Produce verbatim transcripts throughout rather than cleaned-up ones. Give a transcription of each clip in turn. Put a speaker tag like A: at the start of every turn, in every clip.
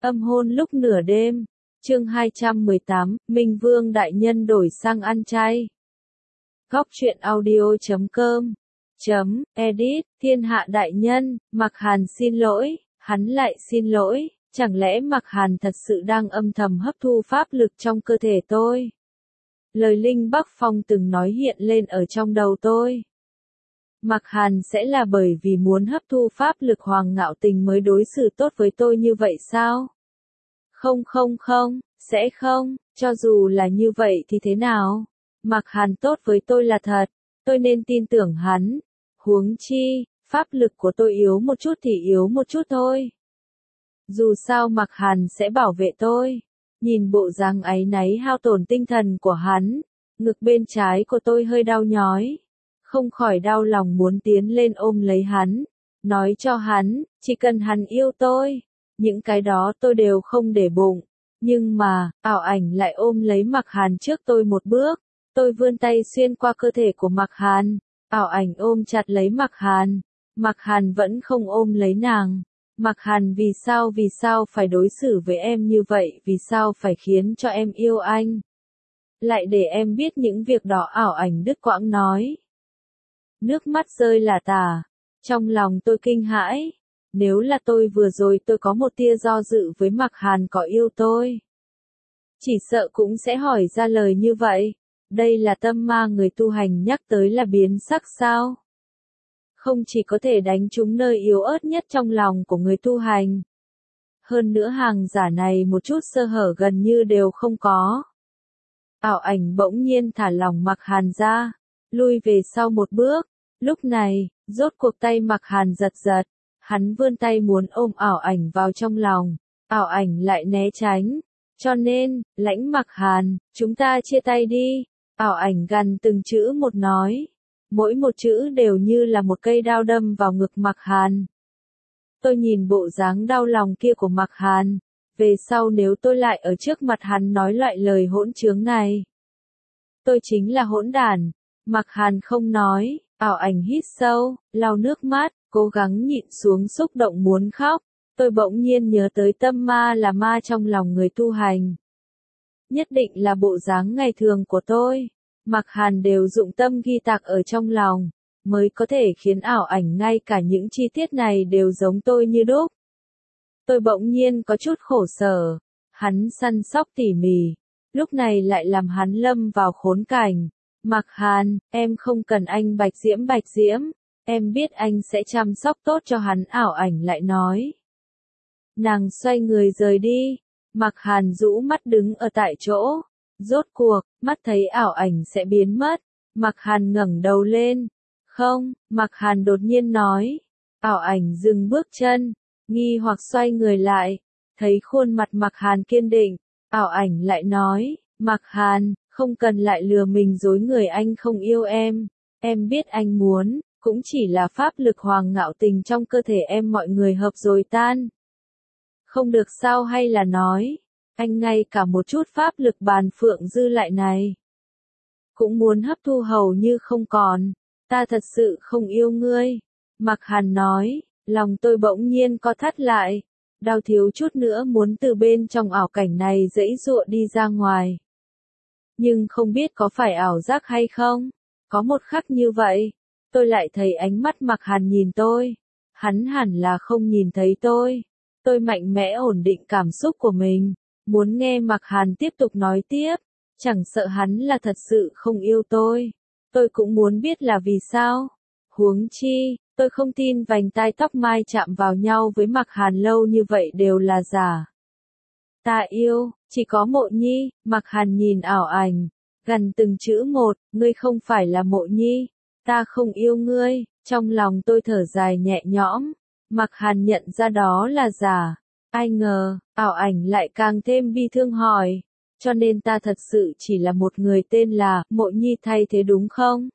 A: Âm hôn lúc nửa đêm. Chương hai trăm mười tám, Minh Vương đại nhân đổi sang ăn chay. Góc truyện audio chấm com chấm edit. Thiên hạ đại nhân, Mạc Hàn xin lỗi, hắn lại xin lỗi, chẳng lẽ Mạc Hàn thật sự đang âm thầm hấp thu pháp lực trong cơ thể tôi? Lời Linh Bắc Phong từng nói hiện lên ở trong đầu tôi. Mạc Hàn sẽ là bởi vì muốn hấp thu pháp lực Hoàng Ngạo Tình mới đối xử tốt với tôi như vậy sao? Không không không, sẽ không, cho dù là như vậy thì thế nào? Mạc Hàn tốt với tôi là thật, tôi nên tin tưởng hắn. Huống chi, pháp lực của tôi yếu một chút thì yếu một chút thôi. Dù sao Mạc Hàn sẽ bảo vệ tôi. Nhìn bộ dáng áy náy hao tổn tinh thần của hắn, ngực bên trái của tôi hơi đau nhói. Không khỏi đau lòng muốn tiến lên ôm lấy hắn, nói cho hắn, chỉ cần hắn yêu tôi, những cái đó tôi đều không để bụng. Nhưng mà, ảo ảnh lại ôm lấy Mạc Hàn trước tôi một bước, tôi vươn tay xuyên qua cơ thể của Mạc Hàn, ảo ảnh ôm chặt lấy Mạc Hàn, Mạc Hàn vẫn không ôm lấy nàng. Mạc Hàn vì sao vì sao phải đối xử với em như vậy, vì sao phải khiến cho em yêu anh? Lại để em biết những việc đó, ảo ảnh đứt quãng nói. Nước mắt rơi lả tả, trong lòng tôi kinh hãi, nếu là tôi vừa rồi tôi có một tia do dự với Mạc Hàn có yêu tôi, chỉ sợ cũng sẽ hỏi ra lời như vậy. Đây là tâm ma người tu hành nhắc tới là biến sắc sao? Không chỉ có thể đánh trúng nơi yếu ớt nhất trong lòng của người tu hành. Hơn nữa hàng giả này một chút sơ hở gần như đều không có. Ảo ảnh bỗng nhiên thả lỏng Mạc Hàn ra, lui về sau một bước. Lúc này, rốt cuộc tay Mạc Hàn giật giật, hắn vươn tay muốn ôm ảo ảnh vào trong lòng, ảo ảnh lại né tránh. Cho nên, lãnh Mạc Hàn, chúng ta chia tay đi. Ảo ảnh gằn từng chữ một nói. Mỗi một chữ đều như là một cây đao đâm vào ngực Mạc Hàn. Tôi nhìn bộ dáng đau lòng kia của Mạc Hàn. Về sau nếu tôi lại ở trước mặt hắn nói loại lời hỗn trướng này, tôi chính là hỗn đản. Mạc Hàn không nói, ảo ảnh hít sâu, lau nước mắt, cố gắng nhịn xuống xúc động muốn khóc. Tôi bỗng nhiên nhớ tới tâm ma là ma trong lòng người tu hành. Nhất định là bộ dáng ngày thường của tôi. Mạc Hàn đều dụng tâm ghi tạc ở trong lòng, mới có thể khiến ảo ảnh ngay cả những chi tiết này đều giống tôi như đúc. Tôi bỗng nhiên có chút khổ sở, hắn săn sóc tỉ mỉ, lúc này lại làm hắn lâm vào khốn cảnh. Mạc Hàn, em không cần anh bạch diễm bạch diễm, em biết anh sẽ chăm sóc tốt cho hắn, ảo ảnh lại nói. Nàng xoay người rời đi, Mạc Hàn rũ mắt đứng ở tại chỗ. Rốt cuộc, mắt thấy ảo ảnh sẽ biến mất, Mạc Hàn ngẩng đầu lên. Không, Mạc Hàn đột nhiên nói. Ảo ảnh dừng bước chân, nghi hoặc xoay người lại, thấy khuôn mặt Mạc Hàn kiên định, ảo ảnh lại nói, Mạc Hàn, không cần lại lừa mình dối người, anh không yêu em, em biết anh muốn, cũng chỉ là pháp lực Hoàng Ngạo Tình trong cơ thể em mọi người hợp rồi tan. Không được sao, hay là nói, anh ngay cả một chút pháp lực bàn phượng dư lại này cũng muốn hấp thu hầu như không còn, ta thật sự không yêu ngươi. Mạc Hàn nói, lòng tôi bỗng nhiên co thắt lại, đau thiếu chút nữa muốn từ bên trong ảo cảnh này giãy giụa đi ra ngoài. Nhưng không biết có phải ảo giác hay không, có một khắc như vậy, tôi lại thấy ánh mắt Mạc Hàn nhìn tôi, hắn hẳn là không nhìn thấy tôi. Tôi mạnh mẽ ổn định cảm xúc của mình, muốn nghe Mạc Hàn tiếp tục nói tiếp, chẳng sợ hắn là thật sự không yêu tôi. Tôi cũng muốn biết là vì sao. Huống chi, tôi không tin vành tai tóc mai chạm vào nhau với Mạc Hàn lâu như vậy đều là giả. Ta yêu, chỉ có Mộ Nhi. Mạc Hàn nhìn ảo ảnh, gần từng chữ một, ngươi không phải là Mộ Nhi, ta không yêu ngươi. Trong lòng tôi thở dài nhẹ nhõm, Mạc Hàn nhận ra đó là giả. Ai ngờ, ảo ảnh lại càng thêm bi thương hỏi, cho nên ta thật sự chỉ là một người tên là Mộ Nhi thay thế đúng không?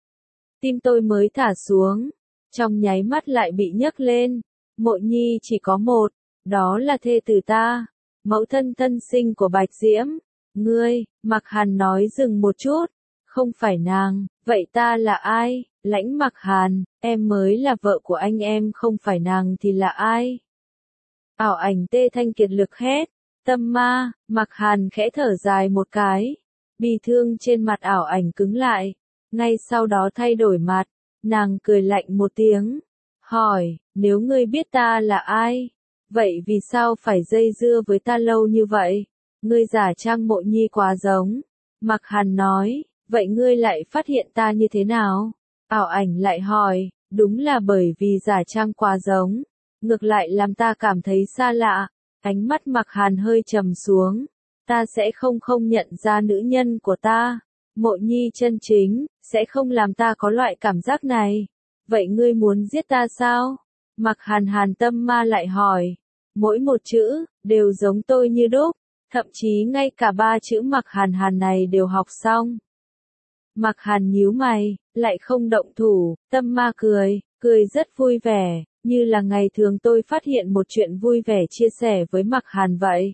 A: Tim tôi mới thả xuống, trong nháy mắt lại bị nhấc lên. Mộ Nhi chỉ có một, đó là thê tử ta, mẫu thân thân sinh của Bạch Diễm. Ngươi, Mạc Hàn nói dừng một chút, không phải nàng, vậy ta là ai? Lãnh Mạc Hàn, em mới là vợ của anh, em không phải nàng thì là ai? Ảo ảnh tê thanh kiệt lực hét, tâm ma, Mạc Hàn khẽ thở dài một cái. Bi thương trên mặt ảo ảnh cứng lại, ngay sau đó thay đổi mặt, nàng cười lạnh một tiếng, hỏi, nếu ngươi biết ta là ai, vậy vì sao phải dây dưa với ta lâu như vậy? Ngươi giả trang Mộ Nhi quá giống. Mạc Hàn nói, vậy ngươi lại phát hiện ta như thế nào? Ảo ảnh lại hỏi, đúng là bởi vì giả trang quá giống, ngược lại làm ta cảm thấy xa lạ. Ánh mắt Mạc Hàn hơi trầm xuống, ta sẽ không không nhận ra nữ nhân của ta. Mộ Nhi chân chính, sẽ không làm ta có loại cảm giác này. Vậy ngươi muốn giết ta sao? Mạc Hàn Hàn tâm ma lại hỏi. Mỗi một chữ, đều giống tôi như đúc, thậm chí ngay cả ba chữ Mạc Hàn Hàn này đều học xong. Mạc Hàn nhíu mày, lại không động thủ, tâm ma cười, cười rất vui vẻ, như là ngày thường tôi phát hiện một chuyện vui vẻ chia sẻ với Mạc Hàn vậy.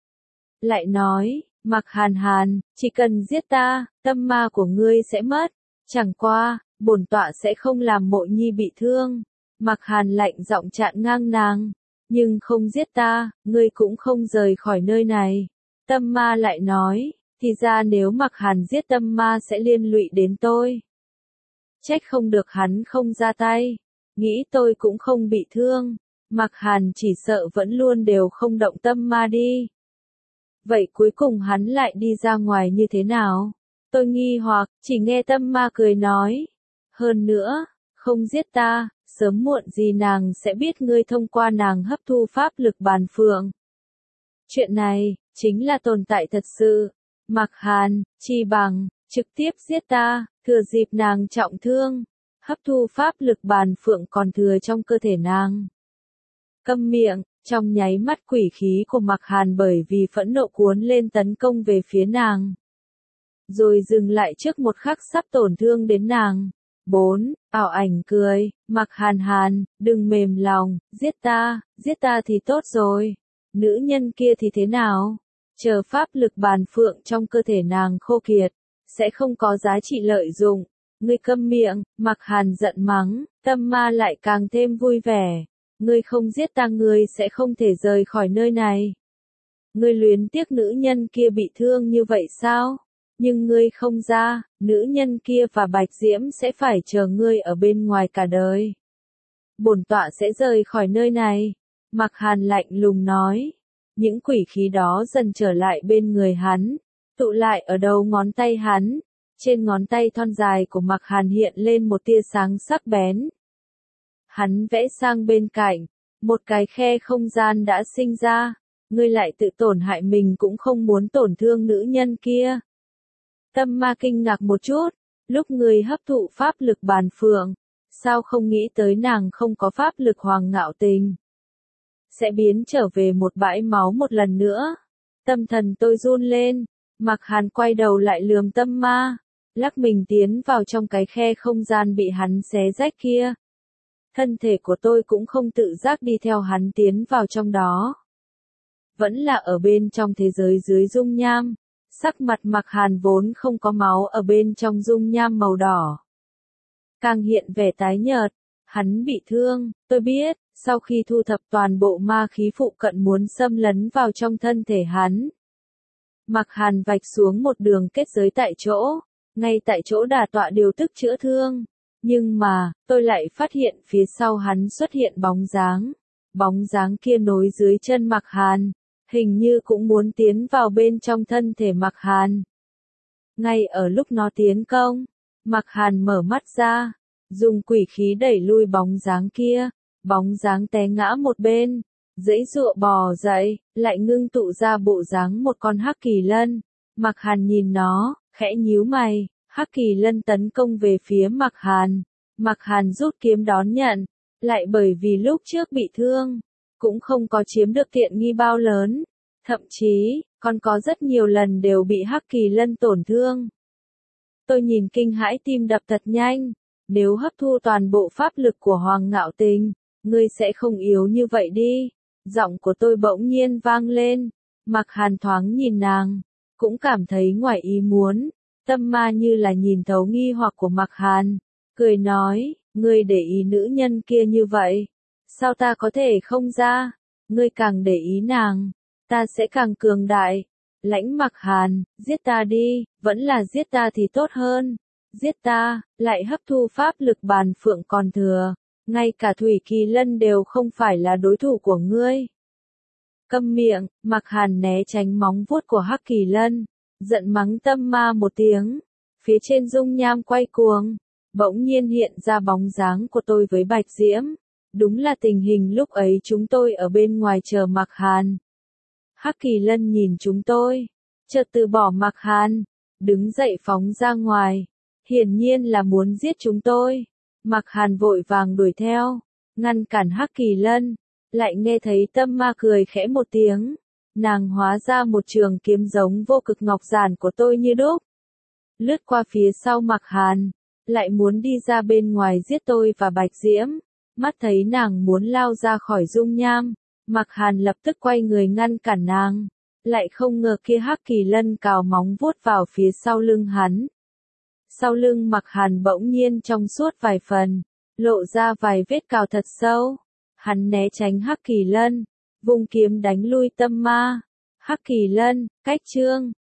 A: Lại nói, Mạc Hàn Hàn, chỉ cần giết ta, tâm ma của ngươi sẽ mất. Chẳng qua, bổn tọa sẽ không làm Mộ Nhi bị thương. Mạc Hàn lạnh giọng chặn ngang nàng. Nhưng không giết ta, ngươi cũng không rời khỏi nơi này. Tâm ma lại nói, thì ra nếu Mạc Hàn giết tâm ma sẽ liên lụy đến tôi. Trách không được hắn không ra tay. Nghĩ tôi cũng không bị thương. Mạc Hàn chỉ sợ vẫn luôn đều không động tâm ma đi. Vậy cuối cùng hắn lại đi ra ngoài như thế nào? Tôi nghi hoặc, chỉ nghe tâm ma cười nói. Hơn nữa, không giết ta, sớm muộn gì nàng sẽ biết ngươi thông qua nàng hấp thu pháp lực bàn phượng. Chuyện này, chính là tồn tại thật sự. Mạc Hàn, chi bằng, trực tiếp giết ta, thừa dịp nàng trọng thương, hấp thu pháp lực bàn phượng còn thừa trong cơ thể nàng. Câm miệng, trong nháy mắt quỷ khí của Mạc Hàn bởi vì phẫn nộ cuốn lên tấn công về phía nàng. Rồi dừng lại trước một khắc sắp tổn thương đến nàng. Bốn, ảo ảnh cười, Mạc Hàn Hàn, đừng mềm lòng, giết ta, giết ta thì tốt rồi. Nữ nhân kia thì thế nào? Chờ pháp lực bàn phượng trong cơ thể nàng khô kiệt, sẽ không có giá trị lợi dụng. Ngươi câm miệng, Mạc Hàn giận mắng, tâm ma lại càng thêm vui vẻ. Ngươi không giết ta ngươi sẽ không thể rời khỏi nơi này. Ngươi luyến tiếc nữ nhân kia bị thương như vậy sao? Nhưng ngươi không ra, nữ nhân kia và Bạch Diễm sẽ phải chờ ngươi ở bên ngoài cả đời. Bổn tọa sẽ rời khỏi nơi này. Mạc Hàn lạnh lùng nói. Những quỷ khí đó dần trở lại bên người hắn, tụ lại ở đầu ngón tay hắn. Trên ngón tay thon dài của Mạc Hàn hiện lên một tia sáng sắc bén. Hắn vẽ sang bên cạnh, một cái khe không gian đã sinh ra. Ngươi lại tự tổn hại mình cũng không muốn tổn thương nữ nhân kia. Tâm ma kinh ngạc một chút, lúc người hấp thụ pháp lực bàn phượng, sao không nghĩ tới nàng không có pháp lực hoàng ngạo tình. Sẽ biến trở về một bãi máu một lần nữa. Tâm thần tôi run lên, Mạc Hàn quay đầu lại lườm tâm ma, lắc mình tiến vào trong cái khe không gian bị hắn xé rách kia. Thân thể của tôi cũng không tự giác đi theo hắn tiến vào trong đó. Vẫn là ở bên trong thế giới dưới dung nham. Sắc mặt Mạc Hàn vốn không có máu ở bên trong dung nham màu đỏ. Càng hiện vẻ tái nhợt, hắn bị thương, tôi biết, sau khi thu thập toàn bộ ma khí phụ cận muốn xâm lấn vào trong thân thể hắn. Mạc Hàn vạch xuống một đường kết giới tại chỗ, ngay tại chỗ đả tọa điều tức chữa thương. Nhưng mà, tôi lại phát hiện phía sau hắn xuất hiện bóng dáng. Bóng dáng kia nối dưới chân Mạc Hàn. Hình như cũng muốn tiến vào bên trong thân thể Mạc Hàn. Ngay ở lúc nó tiến công, Mạc Hàn mở mắt ra, dùng quỷ khí đẩy lui bóng dáng kia, bóng dáng té ngã một bên, giãy giụa bò dậy, lại ngưng tụ ra bộ dáng một con hắc kỳ lân. Mạc Hàn nhìn nó, khẽ nhíu mày, hắc kỳ lân tấn công về phía Mạc Hàn. Mạc Hàn rút kiếm đón nhận, lại bởi vì lúc trước bị thương, cũng không có chiếm được tiện nghi bao lớn, thậm chí, còn có rất nhiều lần đều bị hắc kỳ lân tổn thương. Tôi nhìn kinh hãi tim đập thật nhanh, nếu hấp thu toàn bộ pháp lực của Hoàng Ngạo Tình, ngươi sẽ không yếu như vậy đi. Giọng của tôi bỗng nhiên vang lên, Mạc Hàn thoáng nhìn nàng, cũng cảm thấy ngoài ý muốn, tâm ma như là nhìn thấu nghi hoặc của Mạc Hàn, cười nói, ngươi để ý nữ nhân kia như vậy. Sao ta có thể không ra? ngươi càng để ý nàng, ta sẽ càng cường đại. Lãnh Mặc Hàn, giết ta đi, vẫn là giết ta thì tốt hơn. Giết ta, lại hấp thu pháp lực bàn phượng còn thừa. Ngay cả Thủy Kỳ Lân đều không phải là đối thủ của ngươi. Câm miệng, Mặc Hàn né tránh móng vuốt của Hắc Kỳ Lân, giận mắng Tâm Ma một tiếng. Phía trên dung nham quay cuồng, bỗng nhiên hiện ra bóng dáng của tôi với Bạch Diễm. Đúng là tình hình lúc ấy chúng tôi ở bên ngoài chờ Mặc Hàn. Hắc Kỳ Lân nhìn chúng tôi, chợt từ bỏ Mặc Hàn, đứng dậy phóng ra ngoài. Hiển nhiên là muốn giết chúng tôi. Mặc Hàn vội vàng đuổi theo, ngăn cản Hắc Kỳ Lân, lại nghe thấy Tâm Ma cười khẽ một tiếng. Nàng hóa ra một trường kiếm giống vô cực ngọc giản của tôi như đúc. Lướt qua phía sau Mặc Hàn, lại muốn đi ra bên ngoài giết tôi và Bạch Diễm. Mắt thấy nàng muốn lao ra khỏi dung nham, Mặc Hàn lập tức quay người ngăn cản nàng. Lại không ngờ kia Hắc Kỳ Lân cào móng vuốt vào phía sau lưng hắn. Sau lưng Mặc Hàn bỗng nhiên trong suốt vài phần, lộ ra vài vết cào thật sâu. Hắn né tránh Hắc Kỳ Lân, vung kiếm đánh lui Tâm Ma. Hắc Kỳ Lân, cách chương.